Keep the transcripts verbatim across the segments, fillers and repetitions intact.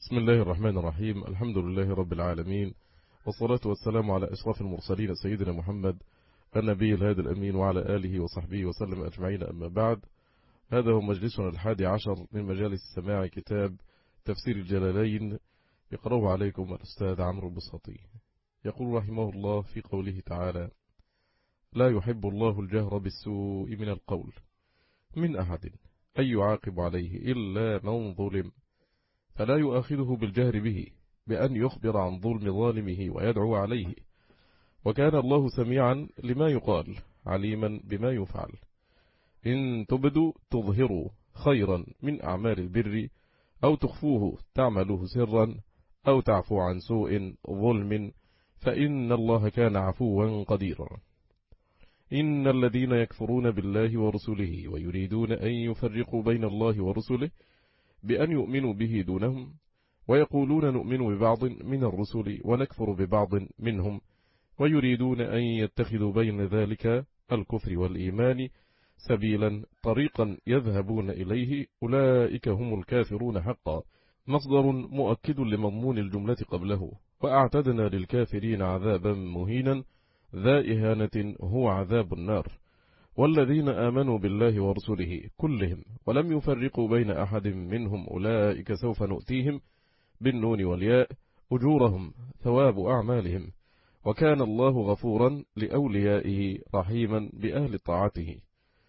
بسم الله الرحمن الرحيم. الحمد لله رب العالمين، والصلاة والسلام على أشرف المرسلين سيدنا محمد النبي الهادي الأمين وعلى آله وصحبه وسلم أجمعين. أما بعد، هذا هو مجلسنا الحادي عشر من مجالس سماع كتاب تفسير الجلالين، يقرأه عليكم الأستاذ عمرو البساطي. يقول رحمه الله في قوله تعالى: لا يحب الله الجهر بالسوء من القول من أحد أن يعاقب عليه إلا من ظلم، فلا يؤاخذه بالجهر به بأن يخبر عن ظلم ظالمه ويدعو عليه، وكان الله سميعا لما يقال عليما بما يفعل. إن تبدوا تظهروا خيرا من أعمال البر أو تخفوه تعملوه سرا أو تعفو عن سوء ظلم فإن الله كان عفوا قديرا. إن الذين يكفرون بالله ورسله ويريدون أن يفرقوا بين الله ورسله بأن يؤمنوا به دونهم ويقولون نؤمن ببعض من الرسل ونكفر ببعض منهم ويريدون أن يتخذوا بين ذلك الكفر والإيمان سبيلا طريقا يذهبون إليه، أولئك هم الكافرون حقا. مصدر مؤكد لمضمون الجملة قبله: وأعتدنا للكافرين عذابا مهينا ذا إهانة هو عذاب النار. والذين آمنوا بالله ورسله كلهم ولم يفرقوا بين أحد منهم أولئك سوف نؤتيهم بالنون والياء أجورهم ثواب أعمالهم، وكان الله غفورا لأوليائه رحيما بأهل طاعته.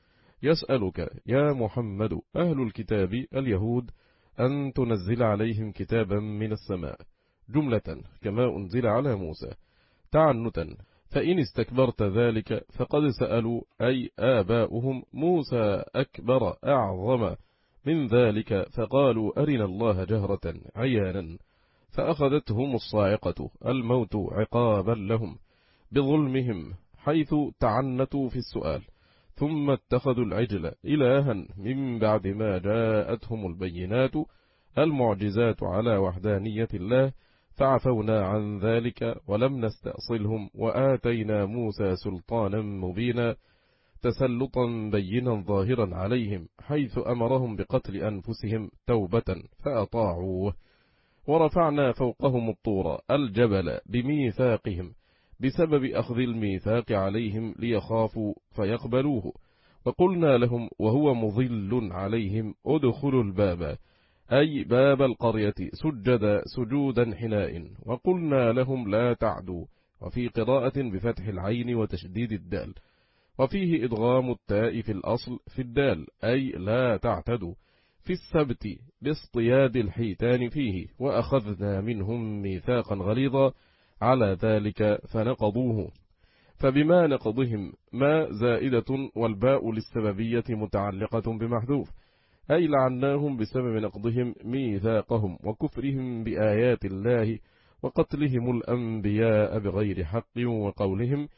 يسألك يا محمد أهل الكتاب اليهود أن تنزل عليهم كتابا من السماء جملة كما أنزل على موسى تعنتا، فإن استكبرت ذلك فقد سألوا أي آباؤهم موسى أكبر أعظم من ذلك فقالوا أرنا الله جهرة عيانا، فأخذتهم الصاعقة الموت عقابا لهم بظلمهم حيث تعنتوا في السؤال، ثم اتخذوا العجل إلها من بعد ما جاءتهم البينات المعجزات على وحدانية الله، فعفونا عن ذلك ولم نستأصلهم وآتينا موسى سلطانا مبينا تسلطا بينا ظاهرا عليهم حيث أمرهم بقتل أنفسهم توبة فأطاعوه، ورفعنا فوقهم الطور الجبل بميثاقهم بسبب أخذ الميثاق عليهم ليخافوا فيقبلوه، وقلنا لهم وهو مظل عليهم ادخلوا الباب أي باب القرية سجد سجودا حناء، وقلنا لهم لا تعدوا، وفي قراءة بفتح العين وتشديد الدال، وفيه إدغام التاء في الأصل في الدال أي لا تعتدوا، في السبت باصطياد الحيتان فيه، وأخذنا منهم ميثاقا غليظا على ذلك فنقضوه. فبما نقضهم ما زائدة والباء للسببية متعلقة بمحذوف، أي لعناهم بسبب نقضهم ميثاقهم وكفرهم بآيات الله وقتلهم الأنبياء بغير حق، وقولهم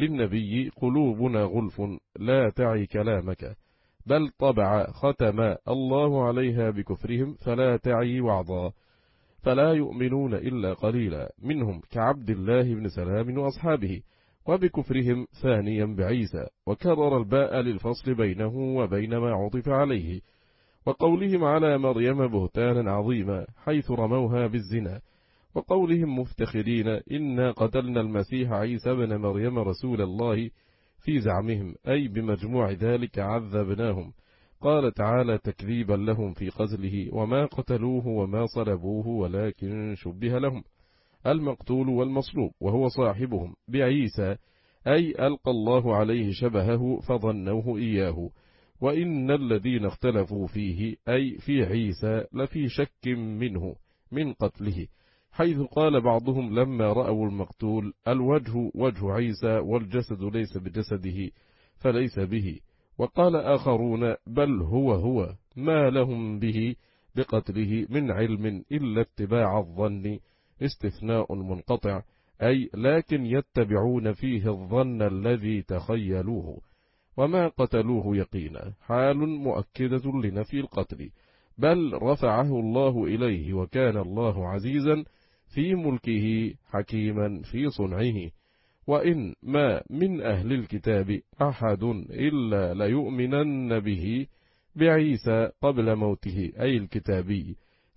للنبي قلوبنا غلف لا تعي كلامك بل طبع ختم الله عليها بكفرهم فلا تعي وعظا، فلا يؤمنون إلا قليلا منهم كعبد الله بن سلام وأصحابه، وبكفرهم ثانيا بعيسى، وكرر الباء للفصل بينه وبين ما عطف عليه، وقولهم على مريم بهتانا عظيما حيث رموها بالزنا، وقولهم مفتخرين إنا قتلنا المسيح عيسى بن مريم رسول الله في زعمهم أي بمجموع ذلك عذبناهم. قال تعالى تكذيبا لهم في قتله وما قتلوه وما صلبوه ولكن شبه لهم المقتول والمصلوب وهو صاحبهم بعيسى أي ألقى الله عليه شبهه فظنوه إياه، وإن الذين اختلفوا فيه أي في عيسى لفي شك منه من قتله، حيث قال بعضهم لما رأوا المقتول الوجه وجه عيسى والجسد ليس بجسده فليس به، وقال آخرون بل هو هو ما لهم به بقتله من علم إلا اتباع الظن استثناء منقطع أي لكن يتبعون فيه الظن الذي تخيلوه، وما قتلوه يقينا حال مؤكدة لنفي القتل، بل رفعه الله إليه وكان الله عزيزا في ملكه حكيما في صنعه. وإن ما من أهل الكتاب أحد إلا ليؤمنن به بعيسى قبل موته أي الكتابي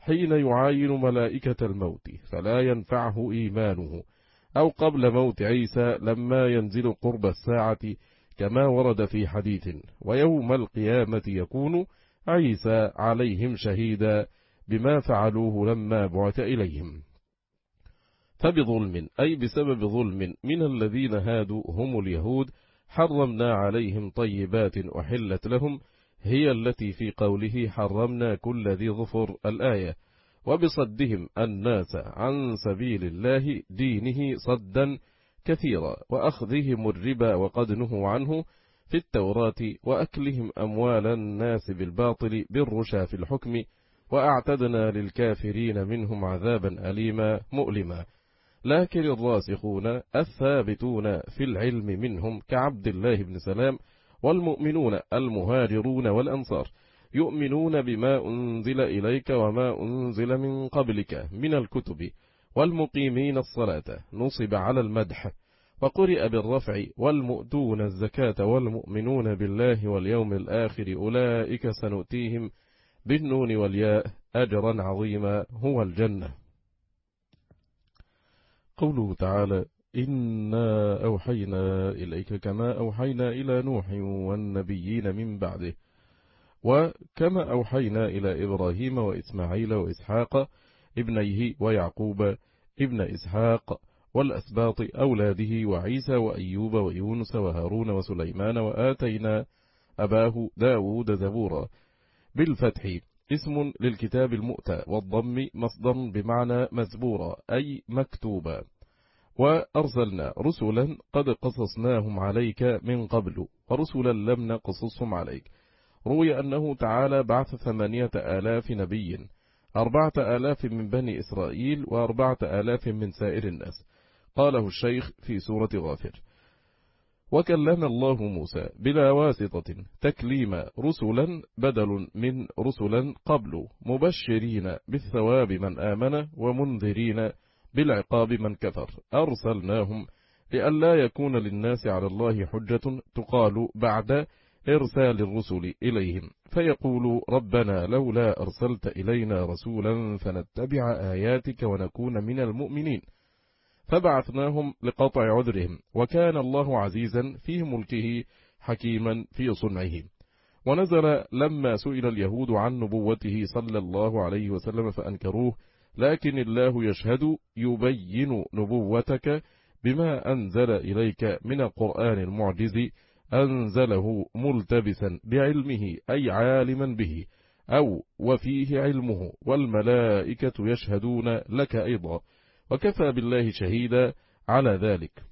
حين يعاين ملائكة الموت فلا ينفعه إيمانه، أو قبل موت عيسى لما ينزل قرب الساعة كما ورد في حديث: ويوم القيامة يكون عيسى عليهم شهيدا بما فعلوه لما بعث إليهم. فبظلم أي بسبب ظلم من الذين هادوا هم اليهود حرمنا عليهم طيبات أحلت لهم، هي التي في قوله حرمنا كل ذي ظفر الآية، وبصدهم الناس عن سبيل الله دينه صدا كثيرا، وأخذهم الربا وقد نهوا عنه في التوراة، وأكلهم أموال الناس بالباطل بالرشا في الحكم، وأعتدنا للكافرين منهم عذابا أليما مؤلما. لكن الراسخون الثابتون في العلم منهم كعبد الله بن سلام والمؤمنون المهاجرون والأنصار يؤمنون بما أنزل إليك وما أنزل من قبلك من الكتب، والمقيمين الصلاة نصب على المدح وقرئ بالرفع، والمؤتون الزكاة والمؤمنون بالله واليوم الآخر أولئك سنؤتيهم بالنون والياء أجرا عظيما هو الجنة. قوله تعالى: إنا أوحينا إليك كما أوحينا إلى نوح والنبيين من بعده، وكما أوحينا إلى إبراهيم وإسماعيل وإسحاق ابنيه ويعقوب ابن إسحاق والأسباط أولاده وعيسى وأيوب ويونس وهارون وسليمان، وآتينا أباه داود زبورا. بالفتح اسم للكتاب المؤتى، والضم مصدر بمعنى مزبورا أي مكتوبا. وأرسلنا رسلا قد قصصناهم عليك من قبل، ورسلا لم نقصصهم عليك. روي أنه تعالى بعث ثمانية آلاف نبي، أربعة آلاف من بني إسرائيل وأربعة آلاف من سائر الناس. قاله الشيخ في سورة غافر. وكلم الله موسى بلا واسطة تكليما، رسلا بدل من رسلا قبل، مبشرين بالثواب من آمن ومنذرين بالعقاب من كفر. أرسلناهم لئلا يكون للناس على الله حجة تقال بعد إرسال الرسل إليهم، فيقولوا ربنا لولا أرسلت إلينا رسولا فنتبع آياتك ونكون من المؤمنين. فبعثناهم لقطع عذرهم، وكان الله عزيزا في ملكه حكيما في صنعه. ونزل لما سئل اليهود عن نبوته صلى الله عليه وسلم فأنكروه، لكن الله يشهد يبين نبوتك بما أنزل إليك من القرآن المعجز، أنزله ملتبسا بعلمه أي عالما به، أو وفيه علمه، والملائكة يشهدون لك أيضا، وكفى بالله شهيدا على ذلك.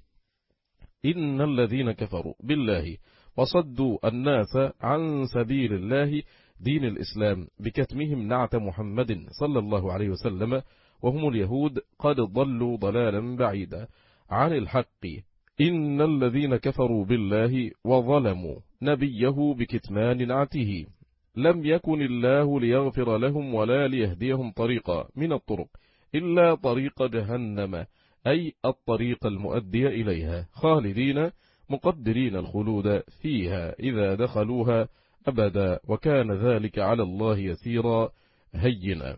إن الذين كفروا بالله وصدوا الناس عن سبيل الله دين الإسلام بكتمهم نعت محمد صلى الله عليه وسلم، وهم اليهود قد ضلوا ضلالا بعيدا عن الحق. إن الذين كفروا بالله وظلموا نبيه بكتمان نعته لم يكن الله ليغفر لهم ولا ليهديهم طريقا من الطرق إلا طريق جهنم، أي الطريق المؤدي إليها، خالدين مقدرين الخلود فيها إذا دخلوها أبدا، وكان ذلك على الله يسيرا هينا.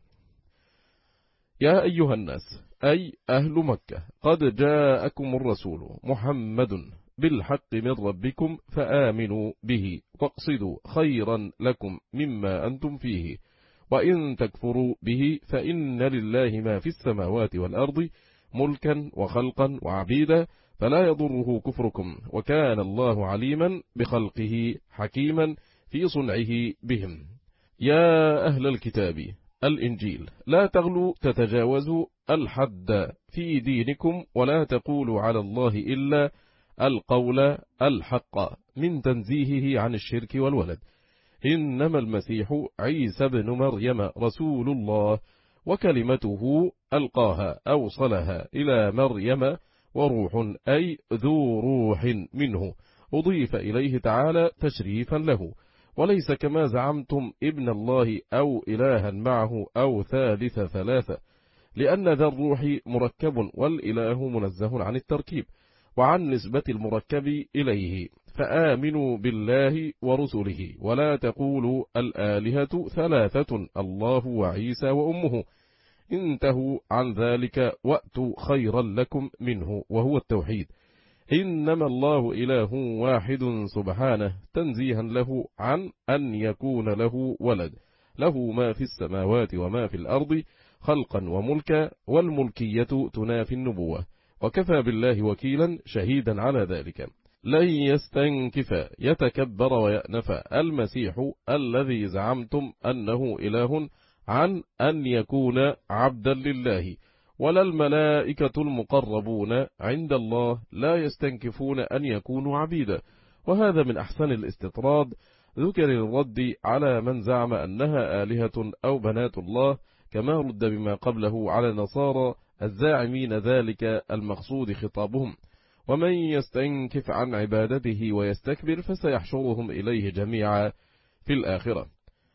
يا أيها الناس أي أهل مكة قد جاءكم الرسول محمد بالحق من ربكم فآمنوا به واقصدوا خيرا لكم مما أنتم فيه، وإن تكفروا به فإن لله ما في السماوات والأرض ملكا وخلقا وعبيدا، فلا يضره كفركم، وكان الله عليما بخلقه حكيما في صنعه بهم. يا أهل الكتاب الإنجيل لا تغلوا تتجاوزوا الحد في دينكم، ولا تقولوا على الله إلا القول الحق من تنزيهه عن الشرك والولد. إنما المسيح عيسى بن مريم رسول الله وكلمته ألقاها أوصلها إلى مريم، وروح أي ذو روح منه، أضيف إليه تعالى تشريفا له، وليس كما زعمتم ابن الله أو إلها معه أو ثالث ثلاثة، لأن ذا الروح مركب والإله منزه عن التركيب وعن نسبة المركب إليه، فآمنوا بالله ورسله ولا تقولوا الآلهة ثلاثة الله وعيسى وأمه، انتهوا عن ذلك وأتوا خيرا لكم منه وهو التوحيد. إنما الله إله واحد سبحانه تنزيها له عن أن يكون له ولد، له ما في السماوات وما في الأرض خلقا وملكا، والملكية تنافي النبوة، وكفى بالله وكيلا شهيدا على ذلك. لن يستنكف يتكبر ويأنف المسيح الذي زعمتم أنه إله عن أن يكون عبدا لله، ولا الملائكة المقربون عند الله لا يستنكفون أن يكونوا عبيدا. وهذا من أحسن الاستطراد ذكر الرد على من زعم أنها آلهة أو بنات الله، كما رد بما قبله على النصارى الزاعمين ذلك المقصود خطابهم: ومن يستنكف عن عبادته ويستكبر فسيحشرهم إليه جميعا في الآخرة.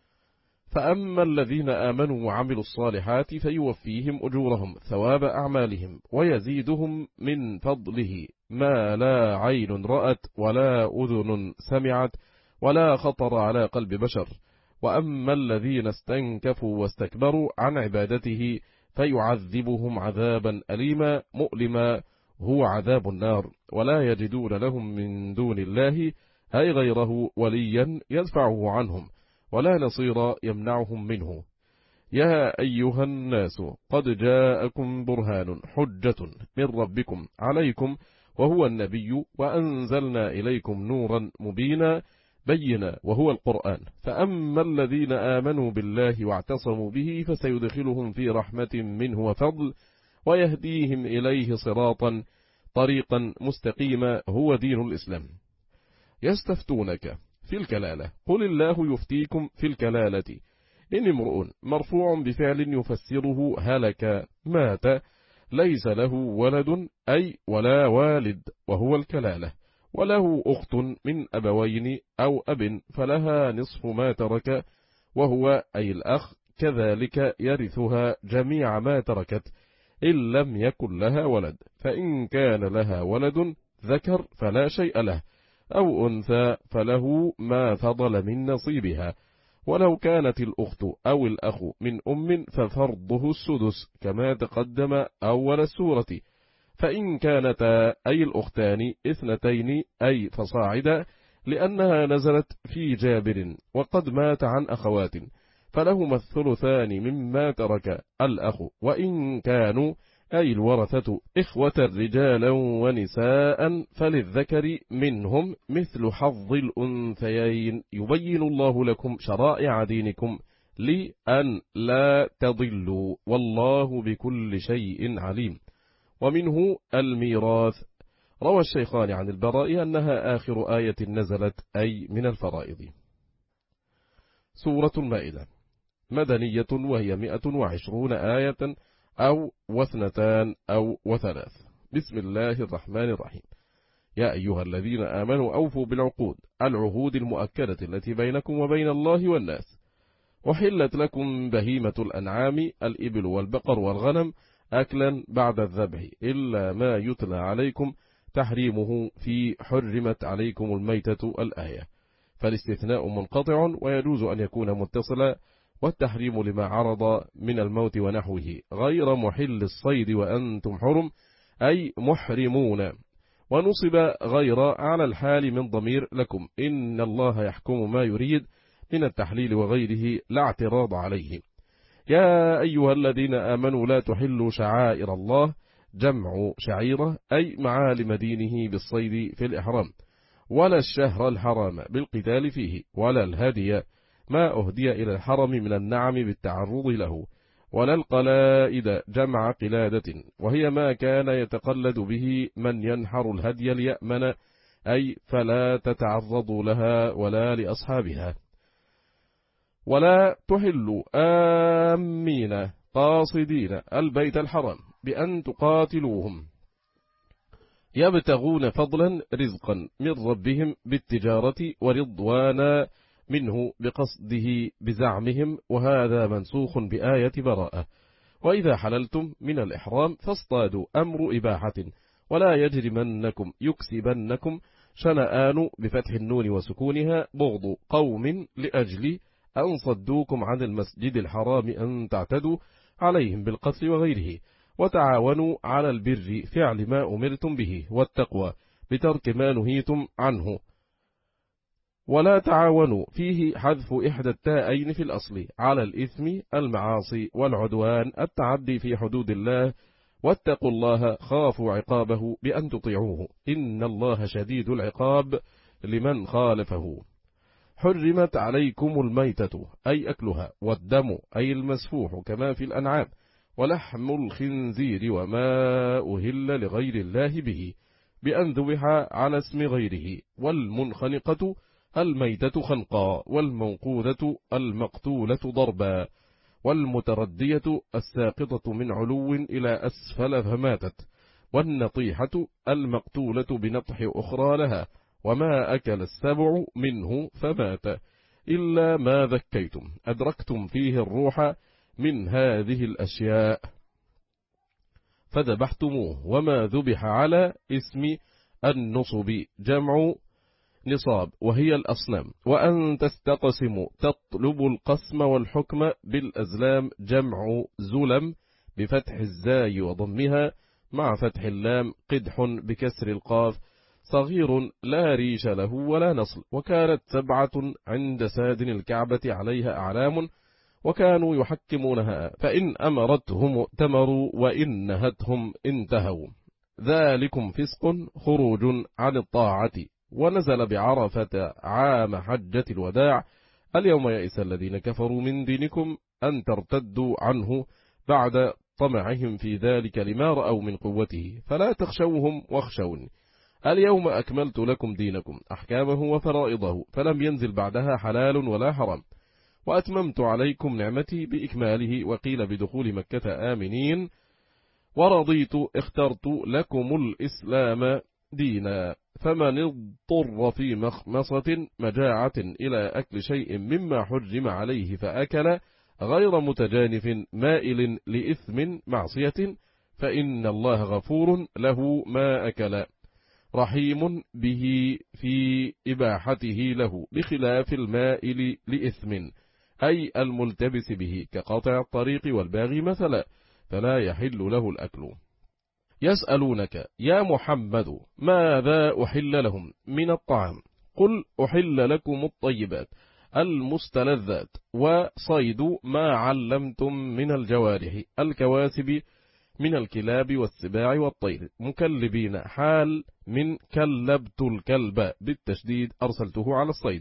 فأما الذين آمنوا وعملوا الصالحات فيوفيهم أجورهم ثواب أعمالهم ويزيدهم من فضله ما لا عين رأت ولا أذن سمعت ولا خطر على قلب بشر. وأما الذين استنكفوا واستكبروا عن عبادته فيعذبهم عذابا أليما مؤلما هو عذاب النار، ولا يجدون لهم من دون الله أي غيره وليا يدفعه عنهم ولا نصير يمنعهم منه. يا أيها الناس قد جاءكم برهان حجة من ربكم عليكم وهو النبي، وأنزلنا إليكم نورا مبينا بينا وهو القرآن. فأما الذين آمنوا بالله واعتصموا به فسيدخلهم في رحمة منه وفضل ويهديهم إليه صراطا طريقا مستقيما هو دين الإسلام. يستفتونك في الكلالة قل الله يفتيكم في الكلالة إن امرؤ مرفوع بفعل يفسره هلك مات ليس له ولد أي ولا والد وهو الكلالة، وله أخت من أبوين أو أب فلها نصف ما ترك وهو أي الأخ، كذلك يرثها جميع ما تركت إن لم يكن لها ولد، فإن كان لها ولد ذكر فلا شيء له أو أنثى فله ما فضل من نصيبها، ولو كانت الأخت أو الأخ من أم ففرضه السدس كما تقدم أول السورة، فإن كانتا أي الأختان اثنتين أي فصاعدا لأنها نزلت في جابر وقد مات عن أخوات فلهما الثلثان مما ترك الأخ، وإن كانوا أي الورثة إخوة رجالا ونساء فللذكر منهم مثل حظ الأنثيين يبين الله لكم شرائع دينكم لأن لا تضلوا والله بكل شيء عليم. ومنه الميراث. روى الشيخان عن البراء أنها آخر آية نزلت أي من الفرائض. سورة المائدة مدنية وهي مئة وعشرون آية أو واثنتان أو وثلاث. بسم الله الرحمن الرحيم. يا أيها الذين آمنوا أوفوا بالعقود العهود المؤكدة التي بينكم وبين الله والناس. وحلت لكم بهيمة الأنعام الإبل والبقر والغنم أكلا بعد الذبح إلا ما يتلى عليكم تحريمه في حرمت عليكم الميتة الآية، فالاستثناء منقطع ويجوز أن يكون متصلا، والتحريم لما عرض من الموت ونحوه غير محل الصيد وأنتم حرم أي محرمون، ونصب غير على الحال من ضمير لكم إن الله يحكم ما يريد من التحليل وغيره لا اعتراض عليه. يا أيها الذين آمنوا لا تحلوا شعائر الله جمع شعيرة أي معالم دينه بالصيد في الإحرام، ولا الشهر الحرام بالقتال فيه، ولا الهدي ما أهدي إلى الحرم من النعم بالتعرض له، ولا القلائد جمع قلادة وهي ما كان يتقلد به من ينحر الهدي ليأمن أي فلا تتعرضوا لها ولا لأصحابها. ولا تحلوا آمين قاصدين البيت الحرام بأن تقاتلوهم يبتغون فضلا رزقا من ربهم بالتجارة ورضوانا منه بقصده بزعمهم، وهذا منسوخ بآية براءة. وإذا حللتم من الإحرام فاصطادوا أمر إباحة ولا يجرمنكم يكسبنكم شنآن بفتح النون وسكونها بغض قوم لأجل أن صدوكم عن المسجد الحرام أن تعتدوا عليهم بالقتل وغيره. وتعاونوا على البر فعل ما أمرتم به والتقوى بترك ما نهيتم عنه. ولا تعاونوا فيه حذف إحدى التاءين في الأصل على الإثم المعاصي والعدوان التعدي في حدود الله. واتقوا الله خافوا عقابه بأن تطيعوه إن الله شديد العقاب لمن خالفه. حرمت عليكم الميتة أي أكلها والدم أي المسفوح كما في الأنعام ولحم الخنزير وما أهل لغير الله به بأن ذبح على اسم غيره. والمنخنقة الميتة خنقا والموقوذة المقتولة ضربا والمتردية الساقطة من علو إلى أسفل فماتت. والنطيحة المقتولة بنطح أخرى لها. وما أكل السبع منه فمات إلا ما ذكيتم أدركتم فيه الروح من هذه الأشياء فذبحتموه. وما ذبح على اسم النصب جمع نصاب وهي الأصنام. وأن تستقسموا تطلب القسم والحكم بالأزلام جمع زلم بفتح الزاي وضمها مع فتح اللام قدح بكسر القاف صغير لا ريش له ولا نصل. وكانت سبعة عند سادن الكعبة عليها أعلام وكانوا يحكمونها فإن أمرتهم ائتمروا وإن نهتهم انتهوا. ذلكم فسق خروج عن الطاعة. ونزل بعرفة عام حجة الوداع. اليوم يئس الذين كفروا من دينكم أن ترتدوا عنه بعد طمعهم في ذلك لما رأوا من قوته فلا تخشوهم واخشوني. اليوم أكملت لكم دينكم أحكامه وفرائضه فلم ينزل بعدها حلال ولا حرام. وأتممت عليكم نعمتي بإكماله. وقيل بدخول مكة آمنين. ورضيت اخترت لكم الإسلام دينا. فمن اضطر في مخمصة مجاعة إلى أكل شيء مما حرم عليه فأكل غير متجانف مائل لإثم معصية فإن الله غفور له ما أكل رحيم به في إباحته له بخلاف المائل لإثم أي الملتبس به كقاطع الطريق والباغي مثلا فلا يحل له الأكل. يسألونك يا محمد ماذا أحل لهم من الطعام قل أحل لكم الطيبات المستلذات وصيد ما علمتم من الجوارح الكواسب من الكلاب والسباع والطير مكلبين حال من كلبت الكلب بالتشديد أرسلته على الصيد.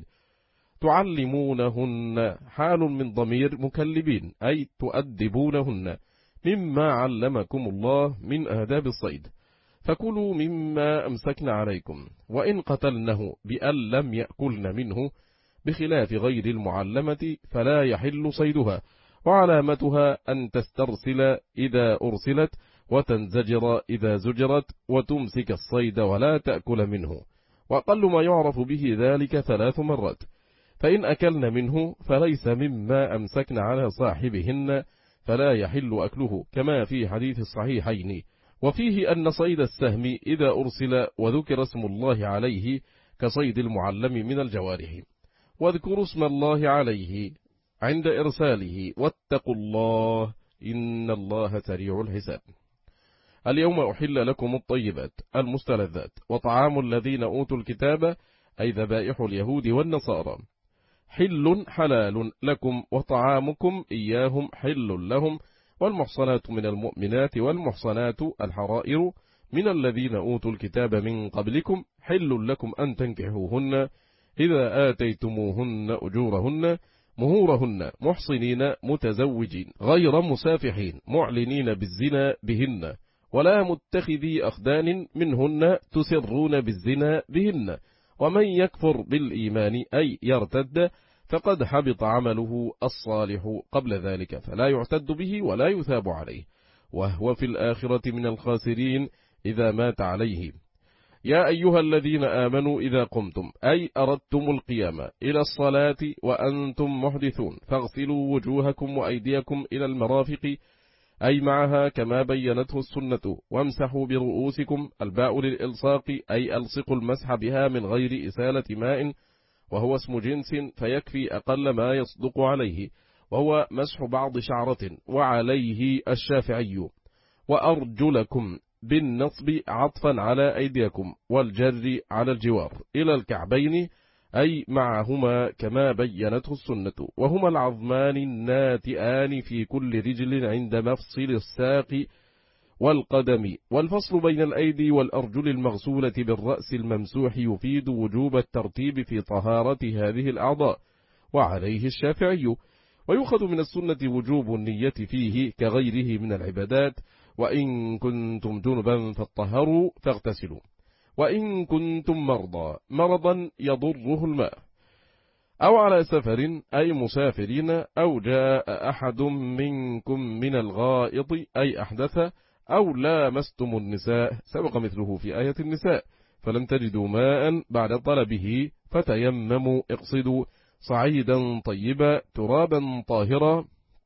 تعلمونهن حال من ضمير مكلبين أي تؤدبونهن مما علمكم الله من آداب الصيد. فكلوا مما أمسكن عليكم. وإن قتلنه بأن لم يأكلن منه بخلاف غير المعلمة فلا يحل صيدها. وعلامتها أن تسترسل إذا أرسلت وتنزجر إذا زجرت وتمسك الصيد ولا تأكل منه. وأقل ما يعرف به ذلك ثلاث مرات. فإن أكلن منه فليس مما أمسكن على صاحبهن فلا يحل أكله كما في حديث الصحيحين. وفيه أن صيد السهم إذا أرسل وذكر اسم الله عليه كصيد المعلم من الجوارح. واذكروا اسم الله عليه عند إرساله واتقوا الله إن الله سريع الحساب. اليوم أحل لكم الطيبات المستلذات وطعام الذين أوتوا الكتاب أي ذبائح اليهود والنصارى حل حلال لكم وطعامكم إياهم حل لهم. والمحصنات من المؤمنات والمحصنات الحرائر من الذين أوتوا الكتاب من قبلكم حل لكم أن تنكحوهن إذا آتيتموهن أجورهن مهورهن محصنين متزوجين غير مسافحين معلنين بالزنا بهن ولا متخذي أخدان منهن تسرون بالزنا بهن. ومن يكفر بالإيمان أي يرتد فقد حبط عمله الصالح قبل ذلك فلا يعتد به ولا يثاب عليه وهو في الآخرة من الخاسرين إذا مات عليه. يا أيها الذين آمنوا إذا قمتم أي أردتم القيامة إلى الصلاة وأنتم محدثون فاغسلوا وجوهكم وأيديكم إلى المرافق أي معها كما بينته السنة. وامسحوا برؤوسكم، الباء للإلصاق أي ألصقوا المسح بها من غير إسالة ماء، وهو اسم جنس فيكفي أقل ما يصدق عليه، وهو مسح بعض شعرة، وعليه الشافعي. وأرجلكم بالنصب عطفا على أيديكم، والجر على الجوار إلى الكعبين، أي معهما كما بينته السنة، وهما العظمان الناتئان في كل رجل عند مفصل الساق والقدم. والفصل بين الأيدي والأرجل المغسولة بالرأس الممسوح يفيد وجوب الترتيب في طهارة هذه الأعضاء، وعليه الشافعي. ويؤخذ من السنة وجوب النية فيه كغيره من العبادات، وإن كنتم جنبا فاطهروا فاغتسلوا، وإن كنتم مرضى مرضا يضره الماء، أو على سفر أي مسافرين، أو جاء أحد منكم من الغائط أي أحدث، أو لامستم النساء سبق مثله في آية النساء فلم تجدوا ماء بعد طلبه فتيمموا اقصدوا صعيدا طيبا ترابا طاهرا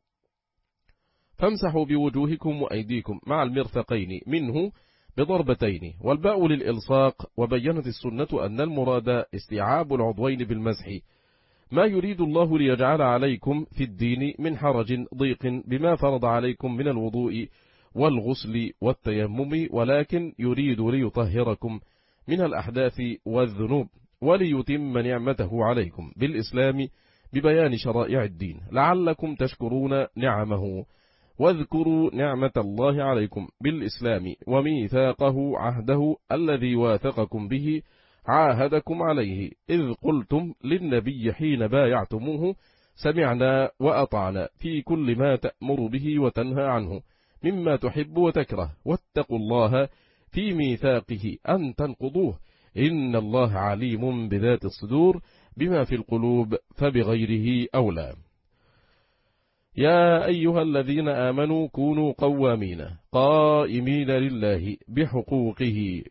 فامسحوا بوجوهكم وأيديكم مع المرفقين منه بضربتين. والباء للإلصاق. وبينت السنة أن المراد استيعاب العضوين بالمسح، ما يريد الله ليجعل عليكم في الدين من حرج ضيق بما فرض عليكم من الوضوء والغسل والتيمم، ولكن يريد ليطهركم من الأحداث والذنوب، وليتم نعمته عليكم بالإسلام ببيان شرائع الدين لعلكم تشكرون نعمه. واذكروا نعمة الله عليكم بالإسلام وميثاقه عهده الذي واثقكم به عاهدكم عليه، إذ قلتم للنبي حين بايعتموه سمعنا وأطعنا في كل ما تأمر به وتنهى عنه مما تحب وتكره، واتقوا الله في ميثاقه أن تنقضوه، إن الله عليم بذات الصدور بما في القلوب فبغيره أولى. يا أيها الذين آمنوا كونوا قوامين قائمين لله بحقوقه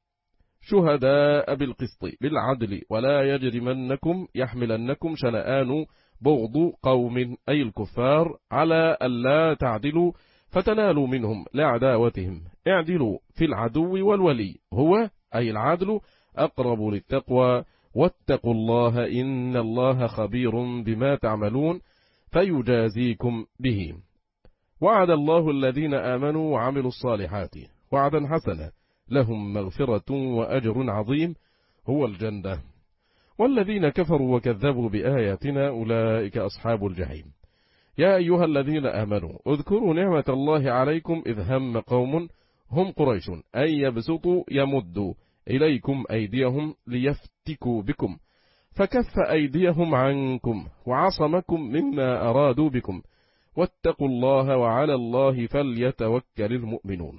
شهداء بالقسط بالعدل، ولا يجرمنكم يحملنكم شنآن بغض قوم أي الكفار على ألا تعدلوا فتنالوا منهم لعداوتهم، اعدلوا في العدو والولي، هو أي العدل أقرب للتقوى، واتقوا الله إن الله خبير بما تعملون فيجازيكم به. وعد الله الذين آمنوا وعملوا الصالحات وعدا حسنا لهم مغفرة وأجر عظيم هو الجنة، والذين كفروا وكذبوا بآياتنا أولئك أصحاب الجحيم. يا أيها الذين آمنوا اذكروا نعمة الله عليكم إذ هم قوم هم قريش أن يبسطوا يمدوا إليكم أيديهم ليفتكوا بكم فكف أيديهم عنكم وعصمكم مما أرادوا بكم، واتقوا الله وعلى الله فليتوكل المؤمنون.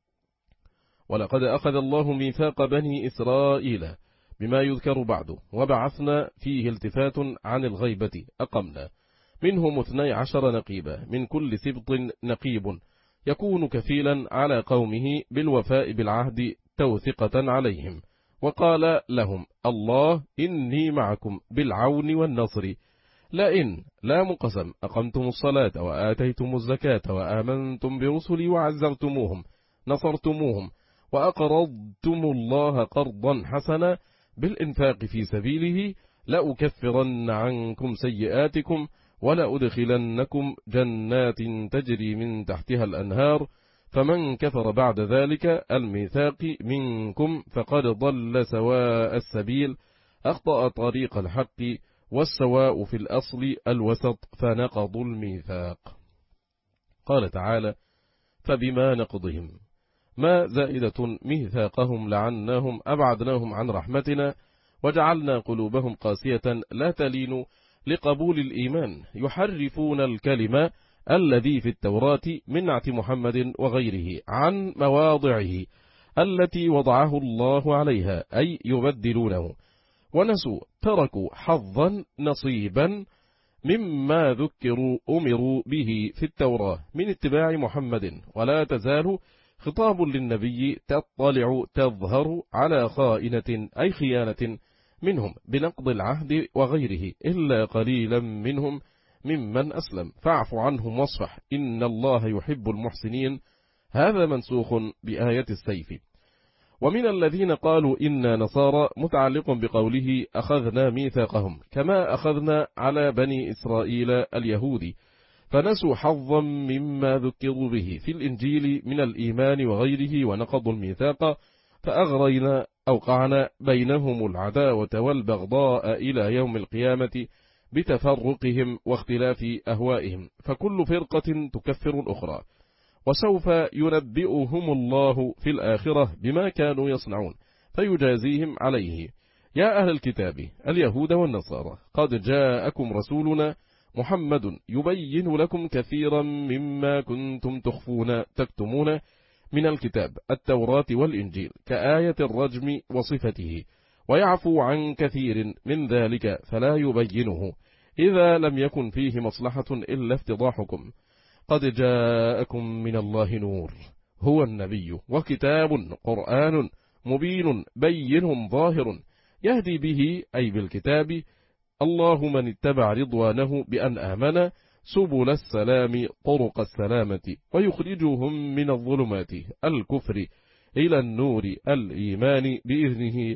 ولقد أخذ الله ميثاق بني إسرائيل بما يذكر بعده، وبعثنا فيه التفات عن الغيبة أقمنا منهم اثني عشر نقيبا من كل سبط نقيب يكون كفيلا على قومه بالوفاء بالعهد توثقة عليهم، وقال لهم الله إني معكم بالعون والنصر، لئن لا مقسم أقمتم الصلاة وآتيتم الزكاة وآمنتم برسلي وعزرتموهم نصرتموهم وأقرضتم الله قرضا حسنا بالإنفاق في سبيله لأكفرن عنكم سيئاتكم ولأدخلنكم جنات تجري من تحتها الأنهار، فمن كفر بعد ذلك الميثاق منكم فقد ضل سواء السبيل، أخطأ طريق الحق، والسواء في الأصل الوسط فنقضوا الميثاق. قال تعالى فبما نقضهم ما زائدة ميثاقهم لعناهم أبعدناهم عن رحمتنا وجعلنا قلوبهم قاسية لا تلين لقبول الإيمان، يحرفون الكلمة الذي في التوراة من نعت محمد وغيره عن مواضعه التي وضعه الله عليها، أي يبدلونه، ونسوا تركوا حظا نصيبا مما ذكروا أمروا به في التوراة من اتباع محمد. ولا تزال خطاب للنبي تطلع تظهر على خائنة أي خيانة منهم بنقض العهد وغيره، إلا قليلا منهم ممن أسلم فاعف عنهم واصفح إن الله يحب المحسنين. هذا منسوخ بآية السيف. ومن الذين قالوا إنا نصارى متعلق بقوله أخذنا ميثاقهم كما أخذنا على بني إسرائيل اليهود فنسوا حظا مما ذكروا به في الإنجيل من الإيمان وغيره ونقضوا الميثاق فأغرينا أوقعنا بينهم العداوة والبغضاء إلى يوم القيامة بتفرقهم واختلاف أهوائهم فكل فرقة تكفر الأخرى وسوف ينبئهم الله في الآخرة بما كانوا يصنعون فيجازيهم عليه. يا أهل الكتاب اليهود والنصارى قد جاءكم رسولنا محمد يبين لكم كثيرا مما كنتم تخفون تكتمون من الكتاب التوراة والإنجيل كآية الرجم وصفته ويعفو عن كثير من ذلك فلا يبينه إذا لم يكن فيه مصلحة إلا افتضاحكم. قد جاءكم من الله نور هو النبي وكتاب قرآن مبين بين ظاهر يهدي به أي بالكتاب الله من اتبع رضوانه بأن آمن سبل السلام طرق السلامة ويخرجهم من الظلمات الكفر إلى النور الإيمان بإذنه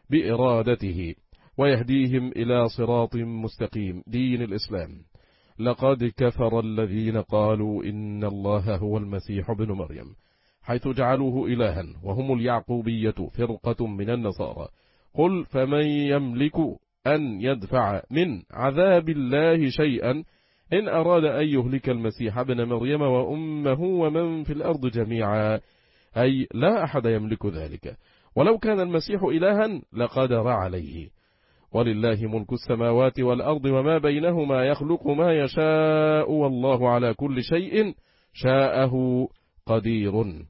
بإرادته ويهديهم إلى صراط مستقيم دين الإسلام. لقد كفر الذين قالوا إن الله هو المسيح ابن مريم حيث جعلوه إلها وهم اليعقوبية فرقة من النصارى. قل فمن يملك أن يدفع من عذاب الله شيئا إن أراد أن يهلك المسيح ابن مريم وأمه ومن في الأرض جميعا أي لا أحد يملك ذلك ولو كان المسيح إلها لقدر عليه. ولله ملك السماوات والأرض وما بينهما يخلق ما يشاء والله على كل شيء شاءه قدير.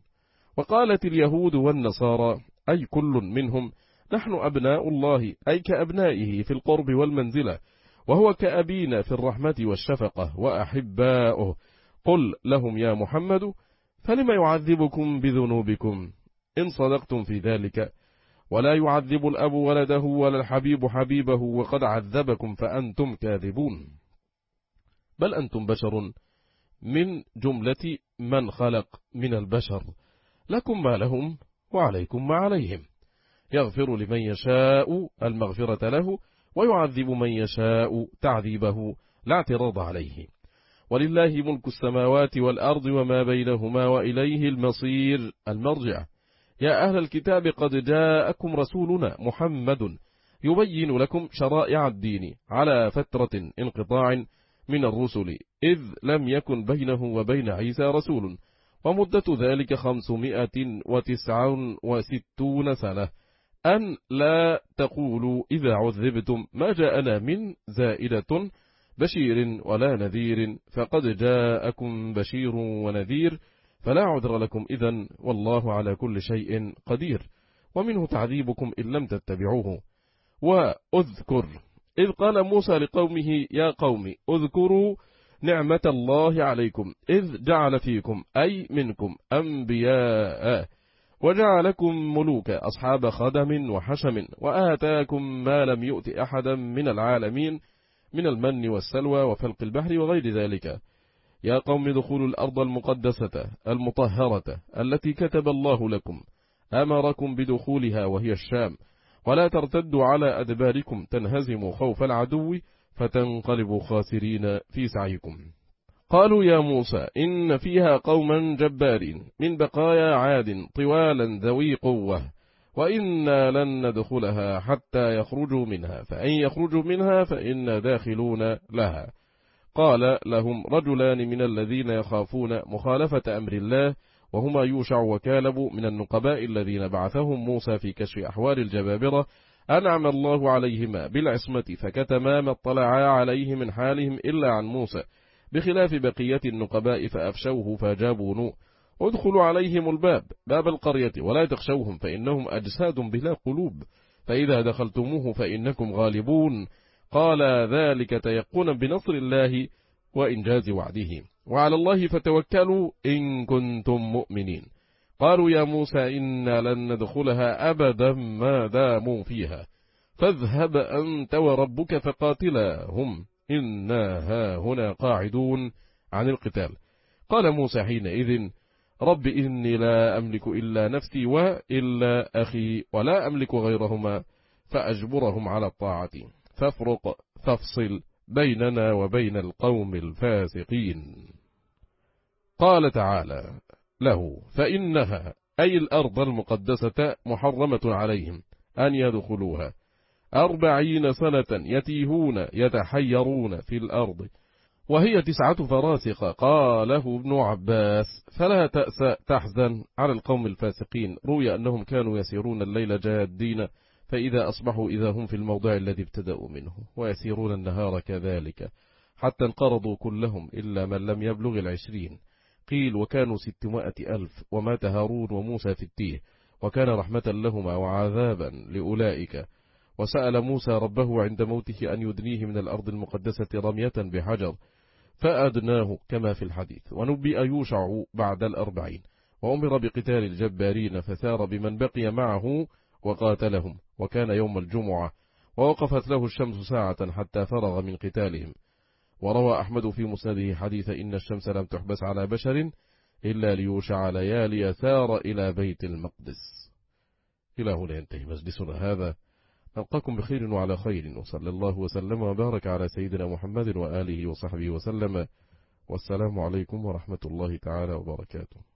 وقالت اليهود والنصارى أي كل منهم نحن أبناء الله أي كأبنائه في القرب والمنزلة وهو كأبينا في الرحمة والشفقة وأحباؤه. قل لهم يا محمد فلم يعذبكم بذنوبكم إن صدقتم في ذلك ولا يعذب الأب ولده ولا الحبيب حبيبه وقد عذبكم فأنتم كاذبون. بل أنتم بشر من جملة من خلق من البشر لكم ما لهم وعليكم ما عليهم يغفر لمن يشاء المغفرة له ويعذب من يشاء تعذيبه لا اعتراض عليه. ولله ملك السماوات والأرض وما بينهما وإليه المصير المرجع. يا أهل الكتاب قد جاءكم رسولنا محمد يبين لكم شرائع الدين على فترة انقطاع من الرسل إذ لم يكن بينه وبين عيسى رسول ومدة ذلك خمسمائة وتسعة وستون سنة أن لا تقولوا إذا عذبتم ما جاءنا من زائدة بشير ولا نذير فقد جاءكم بشير ونذير فلا عذر لكم إذن والله على كل شيء قدير. ومنه تعذيبكم إن لم تتبعوه. وأذكر إذ قال موسى لقومه يا قوم أذكروا نعمة الله عليكم إذ جعل فيكم أي منكم أنبياء وجعلكم ملوك أصحاب خدم وحشم وآتاكم ما لم يؤت أحدا من العالمين من المن والسلوى وفلق البحر وغير ذلك. يا قوم دخولوا الأرض المقدسة المطهرة التي كتب الله لكم أمركم بدخولها وهي الشام ولا ترتدوا على أدباركم تنهزموا خوف العدو فتنقلبوا خاسرين في سعيكم. قالوا يا موسى إن فيها قوما جبارين من بقايا عاد طوالا ذوي قوة وإنا لن ندخلها حتى يخرجوا منها فإن يخرجوا منها فإنا داخلون لها. قال لهم رجلان من الذين يخافون مخالفة أمر الله وهما يوشع وكالب من النقباء الذين بعثهم موسى في كشف أحوال الجبابرة أنعم الله عليهما بالعصمة فكتما ما اطلعا عليه من حالهم إلا عن موسى بخلاف بقية النقباء فأفشوه فجابوا نوء. ادخلوا عليهم الباب باب القرية ولا تخشوهم فإنهم أجساد بلا قلوب فإذا دخلتموه فإنكم غالبون. قال ذلك تيقونا بنصر الله وإنجاز وعده وعلى الله فتوكلوا إن كنتم مؤمنين. قالوا يا موسى إنا لن ندخلها أبدا ما داموا فيها فاذهب أنت وربك فقاتلا هم إنا هاهنا قاعدون عن القتال. قال موسى حينئذ رب إني لا أملك إلا نفسي وإلا أخي ولا أملك غيرهما فأجبرهم على الطاعة فافرق فافصل بيننا وبين القوم الفاسقين. قال تعالى له فإنها أي الأرض المقدسة محرمة عليهم أن يدخلوها أربعين سنة يتيهون يتحيرون في الأرض وهي تسعة فراسخ. قاله ابن عباس فلا تأس تحزن على القوم الفاسقين. روي أنهم كانوا يسيرون الليل جادين فإذا أصبحوا إذا هم في الموضع الذي ابتدأوا منه ويسيرون النهار كذلك حتى انقرضوا كلهم إلا من لم يبلغ العشرين. قيل وكانوا ستمائة ألف ومات هارون وموسى في التيه وكان رحمة لهما وعذابا لأولئك. وسأل موسى ربه عند موته أن يدنيه من الأرض المقدسة رمية بحجر فأدناه كما في الحديث. ونبئ يوشع بعد الأربعين وأمر بقتال الجبارين فثار بمن بقي معه وقاتلهم وكان يوم الجمعة ووقفت له الشمس ساعة حتى فرغ من قتالهم. وروى أحمد في مسنده حديث إن الشمس لم تحبس على بشر إلا ليوشع ليالي سار إلى بيت المقدس. إلى هنا ينتهي مجلسنا هذا. نلقاكم بخير وعلى خير وصلى الله وسلم وبارك على سيدنا محمد وآله وصحبه وسلم. والسلام عليكم ورحمة الله تعالى وبركاته.